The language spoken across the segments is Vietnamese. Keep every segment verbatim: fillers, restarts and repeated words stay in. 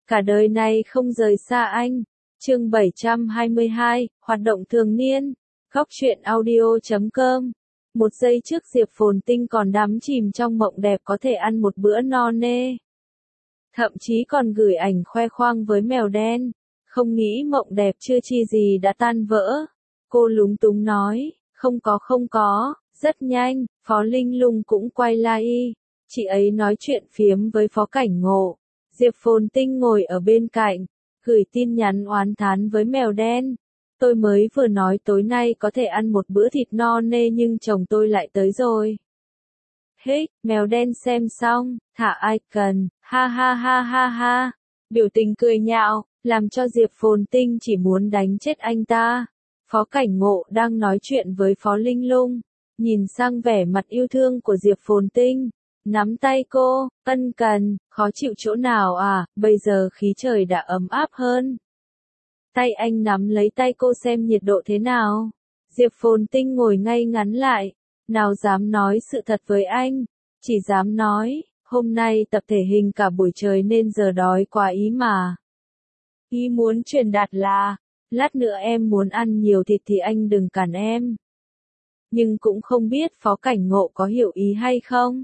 cả đời này không rời xa anh. Chương bảy trăm hai mươi hai, hoạt động thường niên. Góc truyện audio chấm com. Một giây trước Diệp Phồn Tinh còn đắm chìm trong mộng đẹp có thể ăn một bữa no nê. Thậm chí còn gửi ảnh khoe khoang với mèo đen. Không nghĩ mộng đẹp chưa chi gì đã tan vỡ. Cô lúng túng nói, không có không có, rất nhanh, Phó Linh Lung cũng quay lại. Chị ấy nói chuyện phiếm với Phó Cảnh Ngộ. Diệp Phồn Tinh ngồi ở bên cạnh, gửi tin nhắn oán thán với mèo đen. Tôi mới vừa nói tối nay có thể ăn một bữa thịt no nê nhưng chồng tôi lại tới rồi. Hích, mèo đen xem xong, thả icon, ha ha ha ha ha. Biểu tình cười nhạo, làm cho Diệp Phồn Tinh chỉ muốn đánh chết anh ta. Phó Cảnh Ngộ đang nói chuyện với Phó Linh Lung, nhìn sang vẻ mặt yêu thương của Diệp Phồn Tinh. Nắm tay cô, ân cần, khó chịu chỗ nào à, bây giờ khí trời đã ấm áp hơn. Tay anh nắm lấy tay cô xem nhiệt độ thế nào. Diệp Phồn Tinh ngồi ngay ngắn lại, nào dám nói sự thật với anh, chỉ dám nói, hôm nay tập thể hình cả buổi trời nên giờ đói quá ý mà. Ý muốn truyền đạt là, lát nữa em muốn ăn nhiều thịt thì anh đừng cản em. Nhưng cũng không biết Phó Cảnh Ngộ có hiểu ý hay không.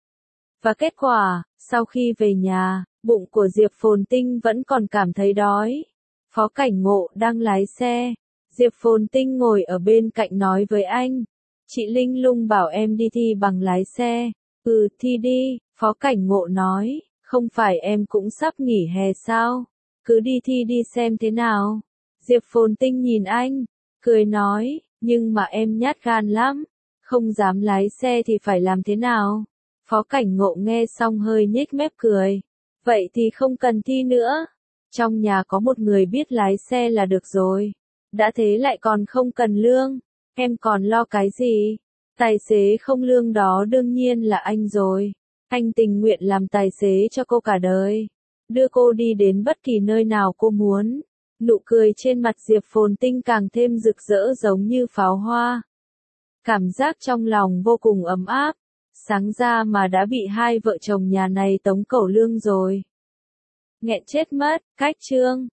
Và kết quả, sau khi về nhà, bụng của Diệp Phồn Tinh vẫn còn cảm thấy đói. Phó Cảnh Ngộ đang lái xe. Diệp Phồn Tinh ngồi ở bên cạnh nói với anh. Chị Linh Lung bảo em đi thi bằng lái xe. Ừ, thi đi, Phó Cảnh Ngộ nói. Không phải em cũng sắp nghỉ hè sao? Cứ đi thi đi xem thế nào. Diệp Phồn Tinh nhìn anh, cười nói, nhưng mà em nhát gan lắm. Không dám lái xe thì phải làm thế nào? Phó Cảnh Ngộ nghe xong hơi nhếch mép cười. Vậy thì không cần thi nữa. Trong nhà có một người biết lái xe là được rồi. Đã thế lại còn không cần lương. Em còn lo cái gì? Tài xế không lương đó đương nhiên là anh rồi. Anh tình nguyện làm tài xế cho cô cả đời. Đưa cô đi đến bất kỳ nơi nào cô muốn. Nụ cười trên mặt Diệp Phồn Tinh càng thêm rực rỡ giống như pháo hoa. Cảm giác trong lòng vô cùng ấm áp. Sáng ra mà đã bị hai vợ chồng nhà này tống cẩu lương rồi. Nghẹn chết mất, cách chương.